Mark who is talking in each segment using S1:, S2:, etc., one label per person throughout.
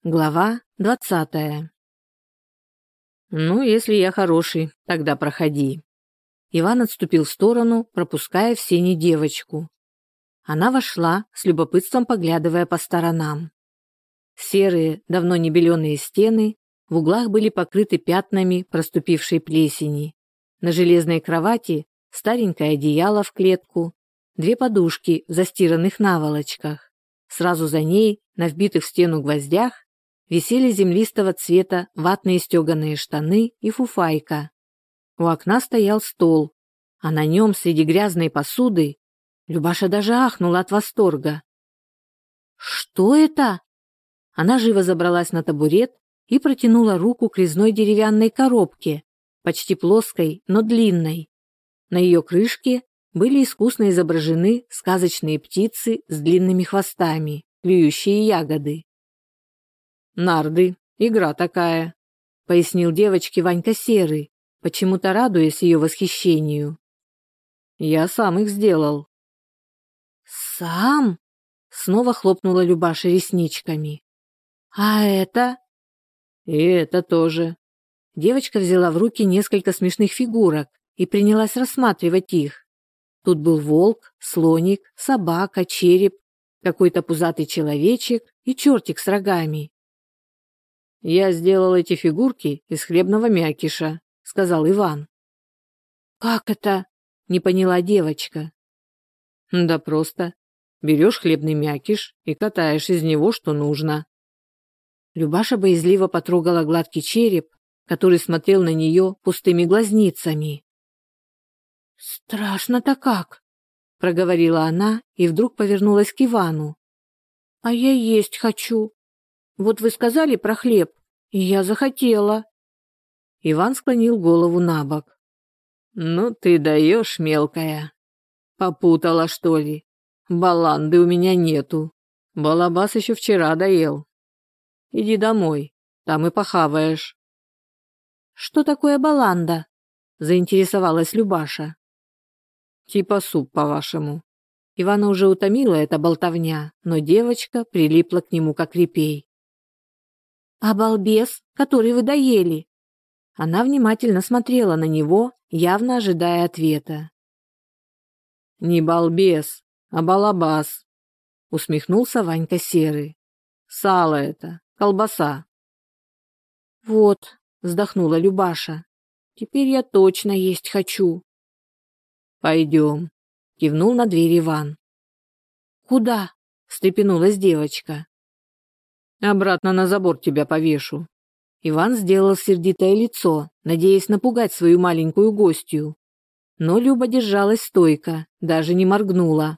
S1: Глава 20. «Ну, если я хороший, тогда проходи». Иван отступил в сторону, пропуская в сени девочку. Она вошла, с любопытством поглядывая по сторонам. Серые, давно не беленые стены в углах были покрыты пятнами проступившей плесени. На железной кровати старенькое одеяло в клетку, две подушки в застиранных наволочках. Сразу за ней, на вбитых в стену гвоздях, висели землистого цвета ватные стеганые штаны и фуфайка. У окна стоял стол, а на нем среди грязной посуды Любаша даже ахнула от восторга. «Что это?» Она живо забралась на табурет и протянула руку к резной деревянной коробке, почти плоской, но длинной. На ее крышке были искусно изображены сказочные птицы с длинными хвостами, клюющие ягоды. «Нарды, игра такая», — пояснил девочке Ванька Серый, почему-то радуясь ее восхищению. «Я сам их сделал». «Сам?» — снова хлопнула Любаша ресничками. «А это?» «И это тоже». Девочка взяла в руки несколько смешных фигурок и принялась рассматривать их. Тут был волк, слоник, собака, череп, какой-то пузатый человечек и чертик с рогами. «Я сделал эти фигурки из хлебного мякиша», — сказал Иван. «Как это?» — не поняла девочка. «Да просто. Берешь хлебный мякиш и катаешь из него, что нужно». Любаша боязливо потрогала гладкий череп, который смотрел на нее пустыми глазницами. «Страшно-то как!» — проговорила она и вдруг повернулась к Ивану. «А я есть хочу. Вот вы сказали про хлеб, и я захотела». Иван склонил голову на бок. «Ну ты даешь, мелкая. Попутала, что ли? Баланды у меня нету. Балабас еще вчера доел. Иди домой, там и похаваешь». «Что такое баланда?» — заинтересовалась Любаша. «Типа суп, по-вашему». Ивана уже утомила эта болтовня, но девочка прилипла к нему как репей. «А балбес, который вы доели?» Она внимательно смотрела на него, явно ожидая ответа. «Не балбес, а балабас», — усмехнулся Ванька Серый. «Сало это, колбаса». «Вот», — вздохнула Любаша, — «теперь я точно есть хочу». «Пойдем», — кивнул на дверь Иван. «Куда?» — встрепенулась девочка. «Обратно на забор тебя повешу». Иван сделал сердитое лицо, надеясь напугать свою маленькую гостью. Но Люба держалась стойко, даже не моргнула.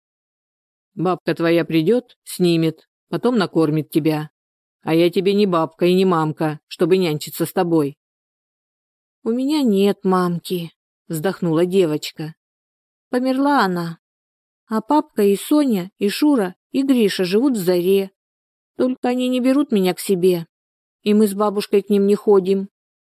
S1: «Бабка твоя придет, снимет, потом накормит тебя. А я тебе не бабка и не мамка, чтобы нянчиться с тобой». «У меня нет мамки», — вздохнула девочка. «Померла она. А папка и Соня, и Шура, и Гриша живут в Заре. Только они не берут меня к себе, и мы с бабушкой к ним не ходим».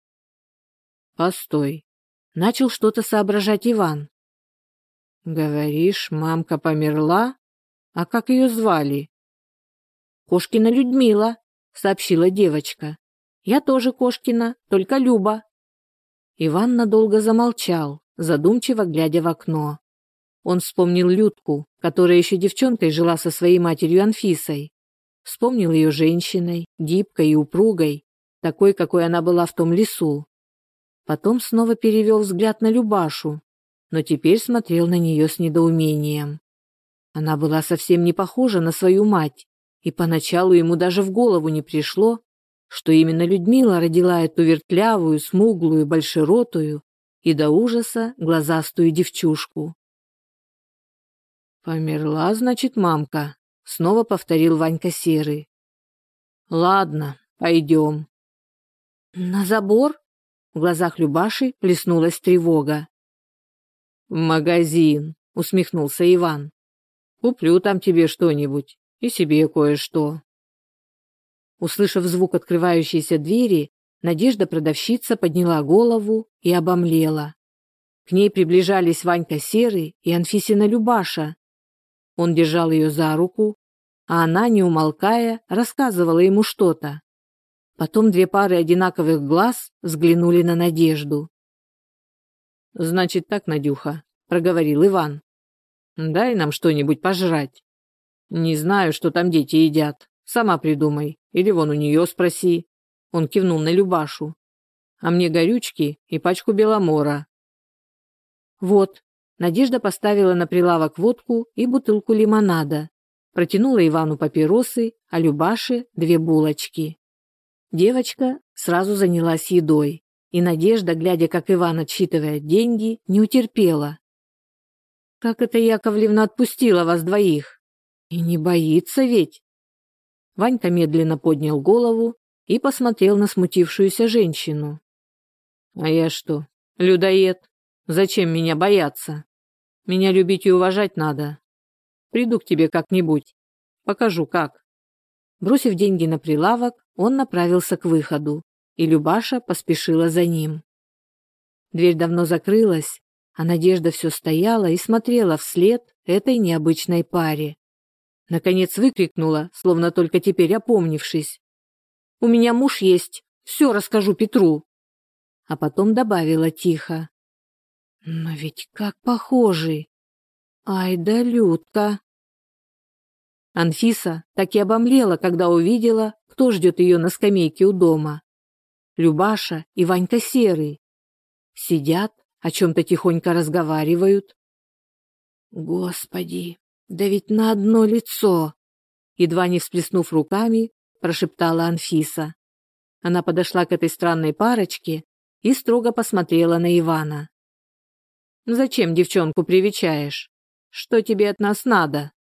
S1: «Постой», — начал что-то соображать Иван. «Говоришь, мамка померла? А как ее звали?» «Кошкина Людмила», — сообщила девочка. «Я тоже Кошкина, только Люба». Иван надолго замолчал, задумчиво глядя в окно. Он вспомнил Людку, которая еще девчонкой жила со своей матерью Анфисой. Вспомнил ее женщиной, гибкой и упругой, такой, какой она была в том лесу. Потом снова перевел взгляд на Любашу, но теперь смотрел на нее с недоумением. Она была совсем не похожа на свою мать, и поначалу ему даже в голову не пришло, что именно Людмила родила эту вертлявую, смуглую, большеротую и до ужаса глазастую девчушку. «Померла, значит, мамка», — снова повторил Ванька Серый. «Ладно, пойдем». «На забор?» — в глазах Любаши плеснулась тревога. «В магазин», — усмехнулся Иван. «Куплю там тебе что-нибудь и себе кое-что». Услышав звук открывающейся двери, Надежда-продавщица подняла голову и обомлела. К ней приближались Ванька Серый и Анфисина Любаша. Он держал ее за руку, а она, не умолкая, рассказывала ему что-то. Потом две пары одинаковых глаз взглянули на Надежду. «Значит так, Надюха», — проговорил Иван. «Дай нам что-нибудь пожрать. Не знаю, что там дети едят. Сама придумай. Или вон у нее спроси». Он кивнул на Любашу. «А мне горючки и пачку беломора». «Вот». Надежда поставила на прилавок водку и бутылку лимонада. Протянула Ивану папиросы, а Любаше 2 булочки. Девочка сразу занялась едой, и Надежда, глядя, как Иван отсчитывает деньги, не утерпела. «Как это Яковлевна отпустила вас двоих? И не боится ведь?» Ванька медленно поднял голову и посмотрел на смутившуюся женщину. «А я что, людоед? Зачем меня бояться? Меня любить и уважать надо. Приду к тебе как-нибудь. Покажу, как». Бросив деньги на прилавок, он направился к выходу, и Любаша поспешила за ним. Дверь давно закрылась, а Надежда все стояла и смотрела вслед этой необычной паре. Наконец выкрикнула, словно только теперь опомнившись: «У меня муж есть, все расскажу Петру». А потом добавила тихо: «Но ведь как похожи! Ай да Людка!» Анфиса так и обомлела, когда увидела, кто ждет ее на скамейке у дома. Любаша и Ванька Серый. Сидят, о чем-то тихонько разговаривают. «Господи, да ведь на одно лицо!» Едва не всплеснув руками, прошептала Анфиса. Она подошла к этой странной парочке и строго посмотрела на Ивана. «Зачем девчонку привечаешь? Что тебе от нас надо?»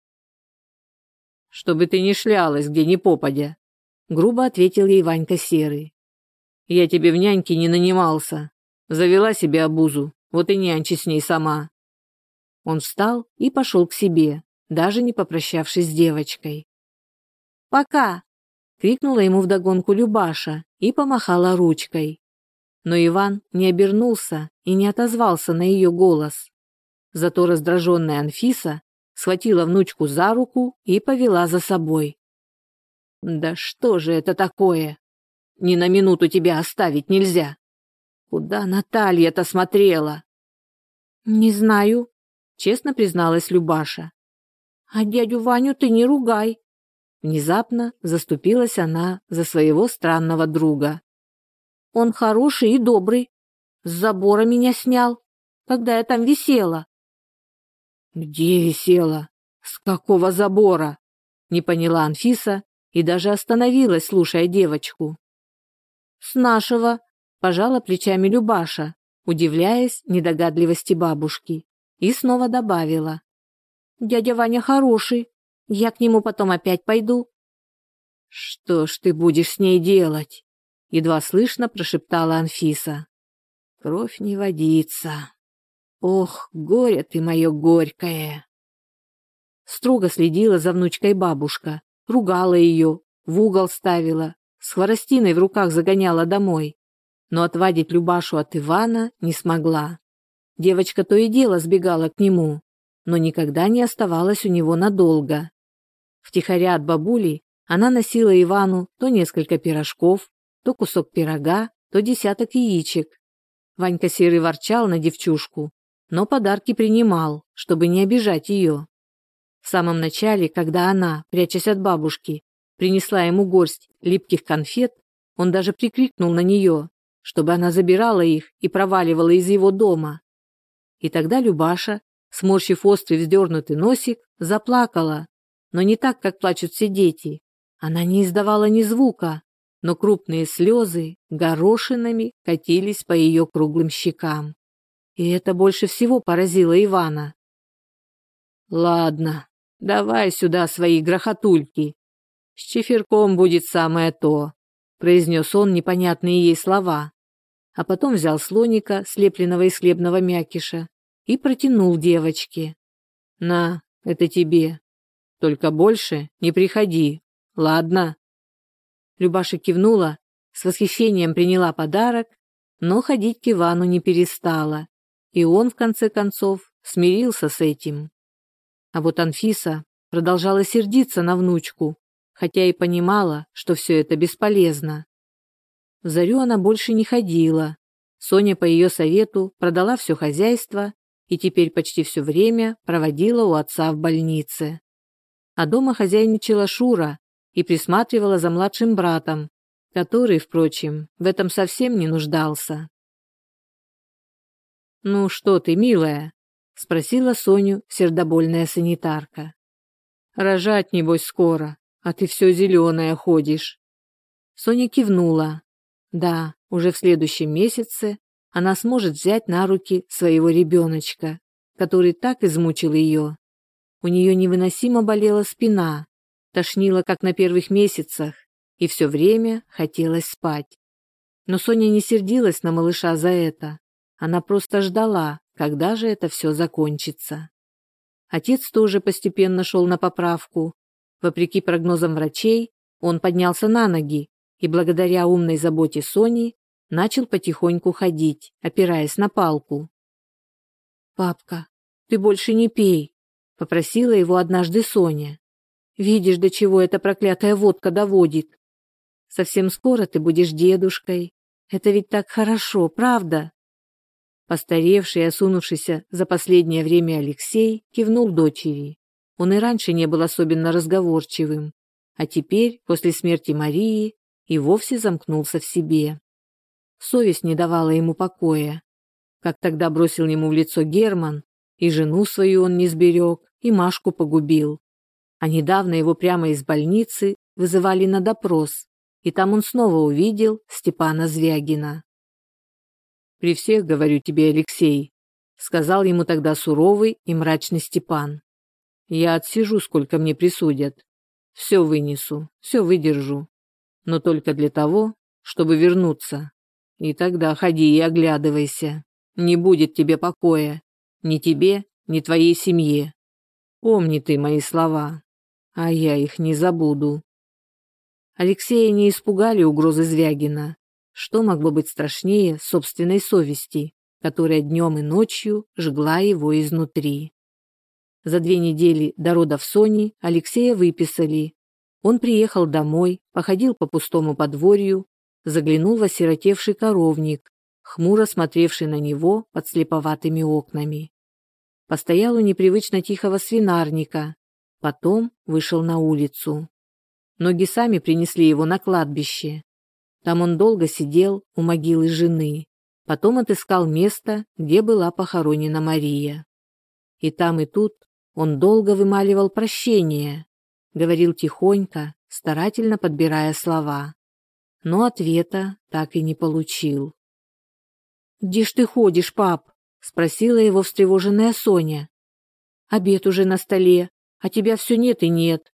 S1: «Чтобы ты не шлялась, где ни попадя», — грубо ответил ей Ванька Серый. «Я тебе в няньки не нанимался. Завела себе обузу, вот и нянчи с ней сама». Он встал и пошел к себе, даже не попрощавшись с девочкой. «Пока!» — крикнула ему вдогонку Любаша и помахала ручкой. Но Иван не обернулся и не отозвался на ее голос. Зато раздраженная Анфиса схватила внучку за руку и повела за собой. «Да что же это такое? Ни на минуту тебя оставить нельзя. Куда Наталья-то смотрела?» «Не знаю», — честно призналась Любаша. «А дядю Ваню ты не ругай». Внезапно заступилась она за своего странного друга. «Он хороший и добрый. С забора меня снял, когда я там висела». «Где висела? С какого забора?» — не поняла Анфиса и даже остановилась, слушая девочку. «С нашего», — пожала плечами Любаша, удивляясь недогадливости бабушки, и снова добавила: «Дядя Ваня хороший, я к нему потом опять пойду». «Что ж ты будешь с ней делать?» — едва слышно прошептала Анфиса. «Кровь не водится. Ох, горе ты мое горькое!» Строго следила за внучкой бабушка, ругала ее, в угол ставила, с хворостиной в руках загоняла домой, но отвадить Любашу от Ивана не смогла. Девочка то и дело сбегала к нему, но никогда не оставалась у него надолго. Втихаря от бабули она носила Ивану то несколько пирожков, то кусок пирога, то десяток яичек. Ванька Серый ворчал на девчушку, но подарки принимал, чтобы не обижать ее. В самом начале, когда она, прячась от бабушки, принесла ему горсть липких конфет, он даже прикрикнул на нее, чтобы она забирала их и проваливала из его дома. И тогда Любаша, сморщив острый вздернутый носик, заплакала, но не так, как плачут все дети. Она не издавала ни звука, но крупные слезы горошинами катились по ее круглым щекам. И это больше всего поразило Ивана. «Ладно, давай сюда свои грохотульки. С чефирком будет самое то», — произнес он непонятные ей слова, а потом взял слоника, слепленного из хлебного мякиша, и протянул девочке. «На, это тебе. Только больше не приходи, ладно?» Любаша кивнула, с восхищением приняла подарок, но ходить к Ивану не перестала, и он, в конце концов, смирился с этим. А вот Анфиса продолжала сердиться на внучку, хотя и понимала, что все это бесполезно. В Зарю она больше не ходила. Соня по ее совету продала все хозяйство и теперь почти все время проводила у отца в больнице. А дома хозяйничала Шура и присматривала за младшим братом, который, впрочем, в этом совсем не нуждался. «Ну что ты, милая?» – спросила Соню сердобольная санитарка. «Рожать, небось, скоро, а ты все зеленая ходишь». Соня кивнула. Да, уже в следующем месяце она сможет взять на руки своего ребеночка, который так измучил ее. У нее невыносимо болела спина, тошнило, как на первых месяцах, и все время хотелось спать. Но Соня не сердилась на малыша за это. Она просто ждала, когда же это все закончится. Отец тоже постепенно шел на поправку. Вопреки прогнозам врачей, он поднялся на ноги и благодаря умной заботе Сони начал потихоньку ходить, опираясь на палку. «Папка, ты больше не пей», — попросила его однажды Соня. «Видишь, до чего эта проклятая водка доводит. Совсем скоро ты будешь дедушкой. Это ведь так хорошо, правда?» Постаревший и осунувшийся за последнее время Алексей кивнул дочери. Он и раньше не был особенно разговорчивым, а теперь, после смерти Марии, и вовсе замкнулся в себе. Совесть не давала ему покоя. Как тогда бросил ему в лицо Герман, и жену свою он не сберег, и Машку погубил. А недавно его прямо из больницы вызывали на допрос, и там он снова увидел Степана Звягина. «При всех, говорю тебе, Алексей», — сказал ему тогда суровый и мрачный Степан. «Я отсижу, сколько мне присудят. Все вынесу, все выдержу. Но только для того, чтобы вернуться. И тогда ходи и оглядывайся. Не будет тебе покоя. Ни тебе, ни твоей семье. Помни ты мои слова, а я их не забуду». Алексея не испугали угрозы Звягина. Что могло быть страшнее собственной совести, которая днем и ночью жгла его изнутри? За 2 недели до родов Сони Алексея выписали. Он приехал домой, походил по пустому подворью, заглянул в осиротевший коровник, хмуро смотревший на него под слеповатыми окнами. Постоял у непривычно тихого свинарника, потом вышел на улицу. Ноги сами принесли его на кладбище. Там он долго сидел у могилы жены, потом отыскал место, где была похоронена Мария. И там, и тут он долго вымаливал прощение, говорил тихонько, старательно подбирая слова. Но ответа так и не получил. «Где ж ты ходишь, пап?» — спросила его встревоженная Соня. «Обед уже на столе, а тебя все нет и нет».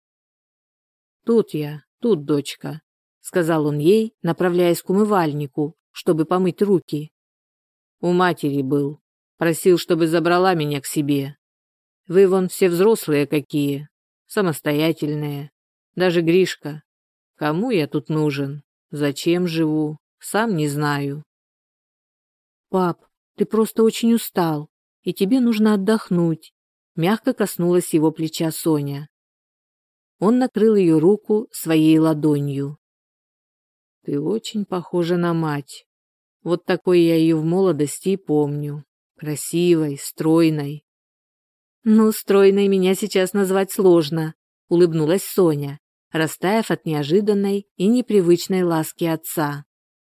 S1: «Тут я, тут, дочка», — сказал он ей, направляясь к умывальнику, чтобы помыть руки. «У матери был. Просил, чтобы забрала меня к себе. Вы вон все взрослые какие, самостоятельные. Даже Гришка. Кому я тут нужен? Зачем живу? Сам не знаю». «Пап, ты просто очень устал, и тебе нужно отдохнуть», — мягко коснулась его плеча Соня. Он накрыл ее руку своей ладонью. «Ты очень похожа на мать. Вот такой я ее в молодости и помню. Красивой, стройной». «Ну, стройной меня сейчас назвать сложно», — улыбнулась Соня, растаяв от неожиданной и непривычной ласки отца.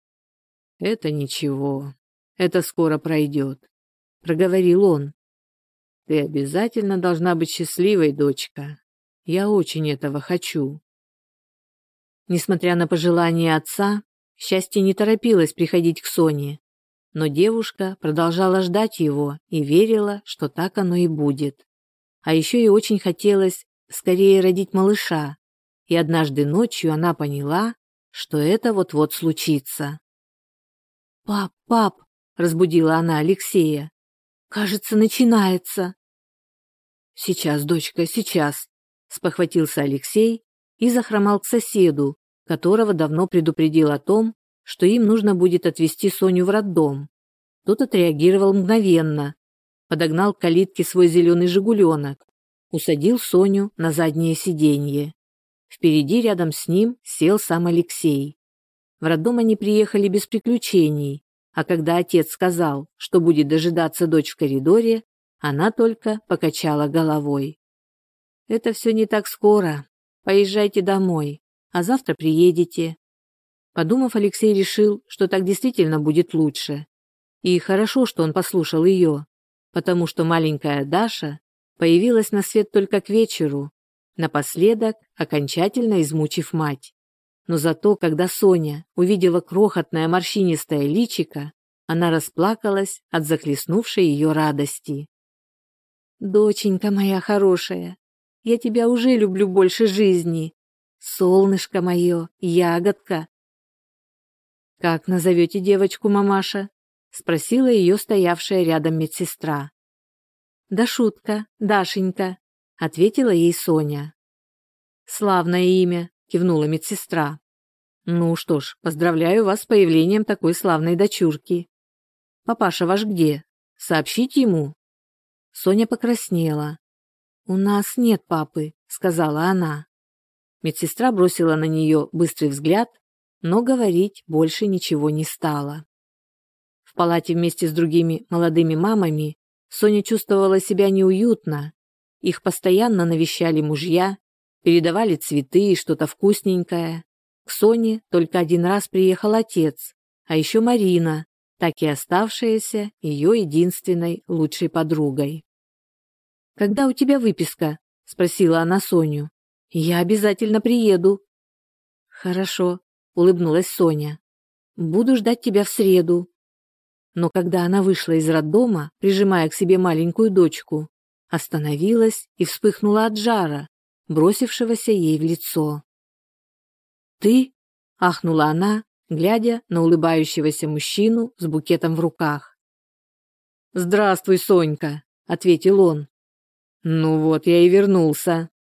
S1: «Это ничего, это скоро пройдет», — проговорил он. «Ты обязательно должна быть счастливой, дочка. Я очень этого хочу». Несмотря на пожелания отца, счастье не торопилось приходить к Соне, но девушка продолжала ждать его и верила, что так оно и будет. А еще ей очень хотелось скорее родить малыша, и однажды ночью она поняла, что это вот-вот случится. «Пап», — разбудила она Алексея, — «кажется, начинается». «Сейчас, дочка, сейчас», — спохватился Алексей и захромал к соседу, которого давно предупредил о том, что им нужно будет отвезти Соню в роддом. Тот отреагировал мгновенно, подогнал к калитке свой зеленый «Жигуленок». усадил Соню на заднее сиденье. Впереди рядом с ним сел сам Алексей. В роддом они приехали без приключений, а когда отец сказал, что будет дожидаться дочь в коридоре, она только покачала головой. «Это все не так скоро. Поезжайте домой, а завтра приедете». Подумав, Алексей решил, что так действительно будет лучше. И хорошо, что он послушал ее, потому что маленькая Даша появилась на свет только к вечеру, напоследок окончательно измучив мать. Но зато, когда Соня увидела крохотное морщинистое личико, она расплакалась от захлестнувшей ее радости. «Доченька моя хорошая, я тебя уже люблю больше жизни. Солнышко мое, ягодка». «Как назовете девочку, мамаша?» — спросила ее стоявшая рядом медсестра. «Дашутка, Дашенька», — ответила ей Соня. «Славное имя», — кивнула медсестра. «Ну что ж, поздравляю вас с появлением такой славной дочурки. Папаша ваш где? Сообщите ему». Соня покраснела. «У нас нет папы», — сказала она. Медсестра бросила на нее быстрый взгляд, но говорить больше ничего не стала. В палате вместе с другими молодыми мамами Соня чувствовала себя неуютно. Их постоянно навещали мужья, передавали цветы и что-то вкусненькое. К Соне только один раз приехал отец, а еще Марина, так и оставшаяся ее единственной лучшей подругой. «Когда у тебя выписка?» – спросила она Соню. «Я обязательно приеду». «Хорошо», – улыбнулась Соня. «Буду ждать тебя в среду». Но когда она вышла из роддома, прижимая к себе маленькую дочку, остановилась и вспыхнула от жара, бросившегося ей в лицо. «Ты?» – ахнула она, глядя на улыбающегося мужчину с букетом в руках. «Здравствуй, Сонька», – ответил он. «Ну вот я и вернулся».